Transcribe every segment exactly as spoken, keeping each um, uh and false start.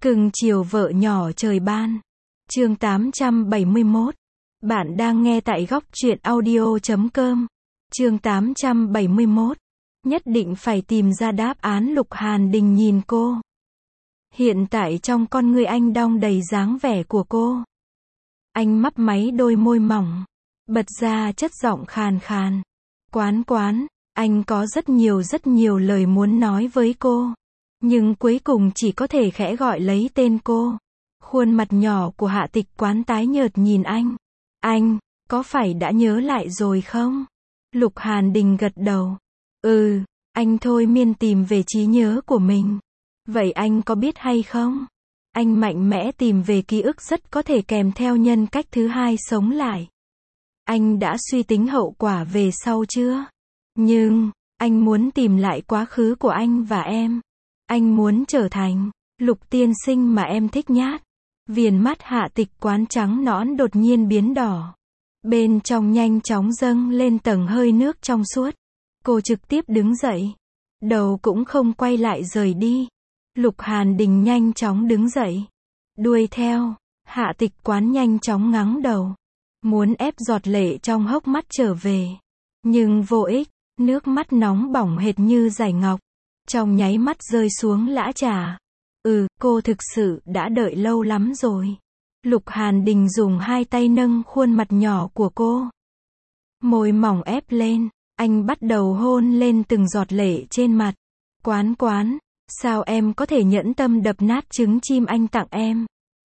Cưng chiều vợ nhỏ trời ban. Chương tám trăm bảy mươi mốt. Bạn đang nghe tại góc truyện audio chấm com. Chương tám trăm bảy mươi mốt. Nhất định phải tìm ra đáp án. Lục Hàn Đình nhìn cô. Hiện tại trong con người anh đong đầy dáng vẻ của cô. Anh mấp máy đôi môi mỏng, bật ra chất giọng khàn khàn. Quán quán, anh có rất nhiều rất nhiều lời muốn nói với cô. Nhưng cuối cùng chỉ có thể khẽ gọi lấy tên cô. Khuôn mặt nhỏ của Hạ Tịch Quán tái nhợt nhìn anh. Anh, có phải đã nhớ lại rồi không? Lục Hàn Đình gật đầu. Ừ, anh thôi miên tìm về trí nhớ của mình. Vậy anh có biết hay không? Anh mạnh mẽ tìm về ký ức rất có thể kèm theo nhân cách thứ hai sống lại. Anh đã suy tính hậu quả về sau chưa? Nhưng, anh muốn tìm lại quá khứ của anh và em. Anh muốn trở thành Lục tiên sinh mà em thích nhát. Viền mắt Hạ Tịch Quán trắng nõn đột nhiên biến đỏ. Bên trong nhanh chóng dâng lên tầng hơi nước trong suốt. Cô trực tiếp đứng dậy. Đầu cũng không quay lại rời đi. Lục Hàn Đình nhanh chóng đứng dậy. Đuôi theo. Hạ Tịch Quán nhanh chóng ngắng đầu. Muốn ép giọt lệ trong hốc mắt trở về. Nhưng vô ích. Nước mắt nóng bỏng hệt như giải ngọc. Trong nháy mắt rơi xuống lã trà. Ừ, cô thực sự đã đợi lâu lắm rồi. Lục Hàn Đình dùng hai tay nâng khuôn mặt nhỏ của cô. Môi mỏng ép lên. Anh bắt đầu hôn lên từng giọt lệ trên mặt. Quán quán, sao em có thể nhẫn tâm đập nát trứng chim anh tặng em?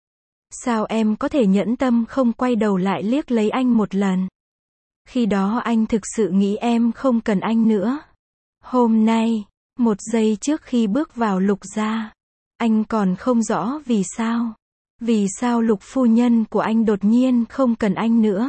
Sao em có thể nhẫn tâm không quay đầu lại liếc lấy anh một lần? Khi đó anh thực sự nghĩ em không cần anh nữa. Hôm nay, một giây trước khi bước vào Lục gia, anh còn không rõ vì sao. Vì sao Lục phu nhân của anh đột nhiên không cần anh nữa.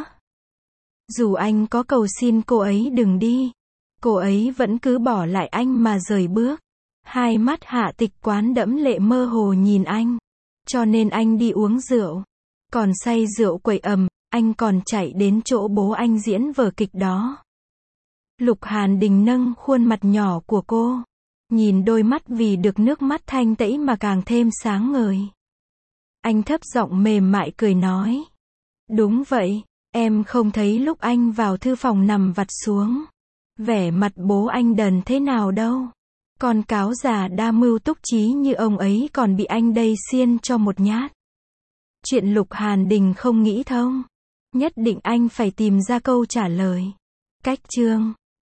Dù anh có cầu xin cô ấy đừng đi, cô ấy vẫn cứ bỏ lại anh mà rời bước. Hai mắt Hạ Tịch Quán đẫm lệ mơ hồ nhìn anh. Cho nên anh đi uống rượu. Còn say rượu quậy ầm, anh còn chạy đến chỗ bố anh diễn vở kịch đó. Lục Hàn Đình nâng khuôn mặt nhỏ của cô. Nhìn đôi mắt vì được nước mắt thanh tẩy mà càng thêm sáng ngời. Anh thấp giọng mềm mại cười nói. Đúng vậy, em không thấy lúc anh vào thư phòng nằm vặt xuống. Vẻ mặt bố anh đần thế nào đâu. Con cáo già đa mưu túc trí như ông ấy còn bị anh đây xiên cho một nhát. Chuyện Lục Hàn Đình không nghĩ thông. Nhất định anh phải tìm ra câu trả lời. Cách chương